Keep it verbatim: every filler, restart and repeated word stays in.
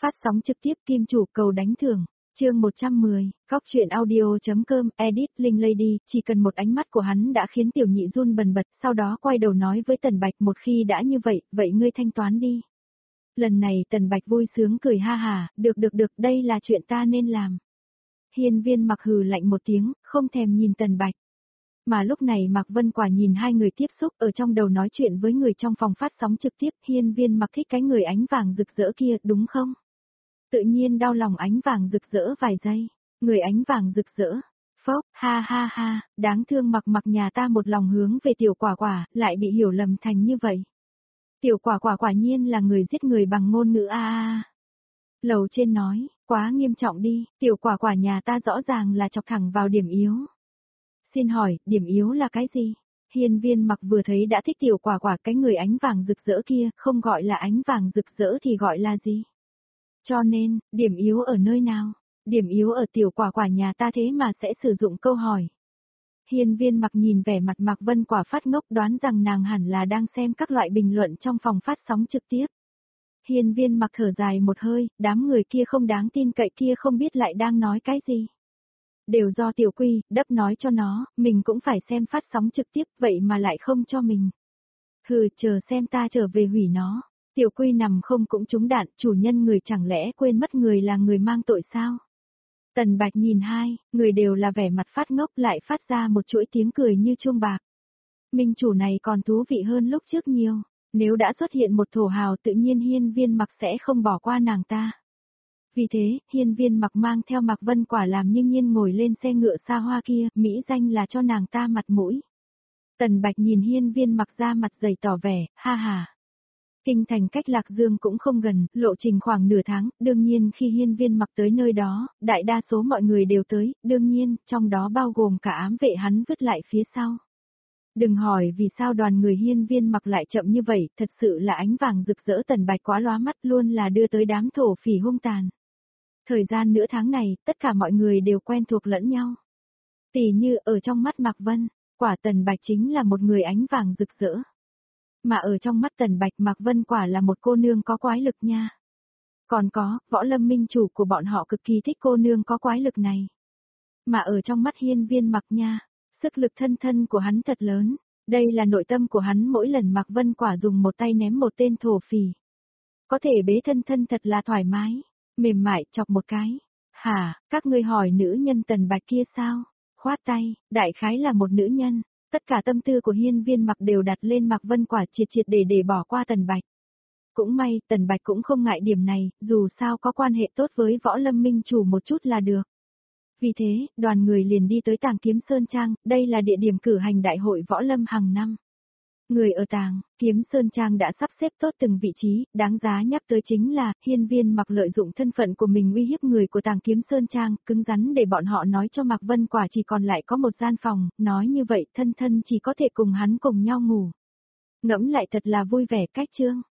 phát sóng trực tiếp Kim Chủ cầu đánh thưởng, chương một trăm mười, góc truyện audio.com, edit, Linh Lady, chỉ cần một ánh mắt của hắn đã khiến tiểu nhị run bần bật, sau đó quay đầu nói với Tần Bạch một khi đã như vậy, vậy ngươi thanh toán đi. Lần này Tần Bạch vui sướng cười ha hà, được được được, đây là chuyện ta nên làm. Hiên Viên Mặc hừ lạnh một tiếng, không thèm nhìn Tần Bạch. Mà lúc này Mạc Vân Quả nhìn hai người tiếp xúc ở trong đầu nói chuyện với người trong phòng phát sóng trực tiếp, Hiên Viên Mặc thích cái người ánh vàng rực rỡ kia, đúng không? Tự nhiên đau lòng ánh vàng rực rỡ vài giây, người ánh vàng rực rỡ. Phốc, ha ha ha, đáng thương Mặc Mặc nhà ta một lòng hướng về tiểu quả quả, lại bị hiểu lầm thành như vậy. Tiểu quả quả quả nhiên là người giết người bằng ngôn ngữ a a. Lầu trên nói, quá nghiêm trọng đi, tiểu quả quả nhà ta rõ ràng là chọc thẳng vào điểm yếu. Xin hỏi, điểm yếu là cái gì? Hiên Viên Mặc vừa thấy đã thích tiểu quả quả, cái người ánh vàng rực rỡ kia, không gọi là ánh vàng rực rỡ thì gọi là gì? Cho nên, điểm yếu ở nơi nào? Điểm yếu ở tiểu quả quả nhà ta thế mà sẽ sử dụng câu hỏi. Hiên Viên Mặc nhìn vẻ mặt Mạc Vân Quả phát ngốc, đoán rằng nàng hẳn là đang xem các loại bình luận trong phòng phát sóng trực tiếp. Hiên Viên Mặc thở dài một hơi, đám người kia không đáng tin cậy kia không biết lại đang nói cái gì. Đều do tiểu quy, đắp nói cho nó, mình cũng phải xem phát sóng trực tiếp, vậy mà lại không cho mình. Hừ, chờ xem ta trở về hủy nó. Tiểu quy nằm không cũng trúng đạn, chủ nhân người chẳng lẽ quên mất người là người mang tội sao? Tần Bạch nhìn hai, người đều là vẻ mặt phát ngốc, lại phát ra một chuỗi tiếng cười như chuông bạc. Minh chủ này còn thú vị hơn lúc trước nhiều, nếu đã xuất hiện một thổ hào tự nhiên Hiên Viên Mặc sẽ không bỏ qua nàng ta. Vì thế, Hiên Viên Mặc mang theo Mạc Vân Quả làm như nhiên ngồi lên xe ngựa xa hoa kia, mỹ danh là cho nàng ta mặt mũi. Tần Bạch nhìn Hiên Viên Mặc ra mặt dày tỏ vẻ, ha ha. Kinh thành cách Lạc Dương cũng không gần, lộ trình khoảng nửa tháng, đương nhiên khi Hiên Viên Mặc tới nơi đó, đại đa số mọi người đều tới, đương nhiên, trong đó bao gồm cả ám vệ hắn vứt lại phía sau. Đừng hỏi vì sao đoàn người Hiên Viên Mặc lại chậm như vậy, thật sự là ánh vàng rực rỡ Tần Bạch quá lóa mắt, luôn là đưa tới đám thổ phỉ hung tàn. Thời gian nửa tháng này, tất cả mọi người đều quen thuộc lẫn nhau. Tỉ như ở trong mắt Mạc Vân, quả Tần Bạch chính là một người ánh vàng rực rỡ. Mà ở trong mắt Tần Bạch, Mạc Vân quả là một cô nương có quái lực nha. Còn có, Võ Lâm minh chủ của bọn họ cực kỳ thích cô nương có quái lực này. Mà ở trong mắt Hiên Viên Mặc nha, sức lực thân thân của hắn thật lớn. Đây là nội tâm của hắn mỗi lần Mạc Vân quả dùng một tay ném một tên thổ phỉ. Có thể bế thân thân thật là thoải mái, mềm mại chọc một cái. Hả, các ngươi hỏi nữ nhân Tần Bạch kia sao? Khoát tay, đại khái là một nữ nhân. Tất cả tâm tư của Hiên Viên Mặc đều đặt lên Mạc Vân Quả triệt triệt để để bỏ qua Tần Bạch. Cũng may, Tần Bạch cũng không ngại điểm này, dù sao có quan hệ tốt với Võ Lâm minh chủ một chút là được. Vì thế, đoàn người liền đi tới Tàng Kiếm Sơn Trang, đây là địa điểm cử hành đại hội Võ Lâm hàng năm. Người ở Tàng Kiếm Sơn Trang đã sắp xếp tốt từng vị trí, đáng giá nhắc tới chính là, Hiên Viên Mặc lợi dụng thân phận của mình uy hiếp người của Tàng Kiếm Sơn Trang, cứng rắn để bọn họ nói cho Mạc Vân Quả chỉ còn lại có một gian phòng, nói như vậy thân thân chỉ có thể cùng hắn cùng nhau ngủ. Ngẫm lại thật là vui vẻ cách chương.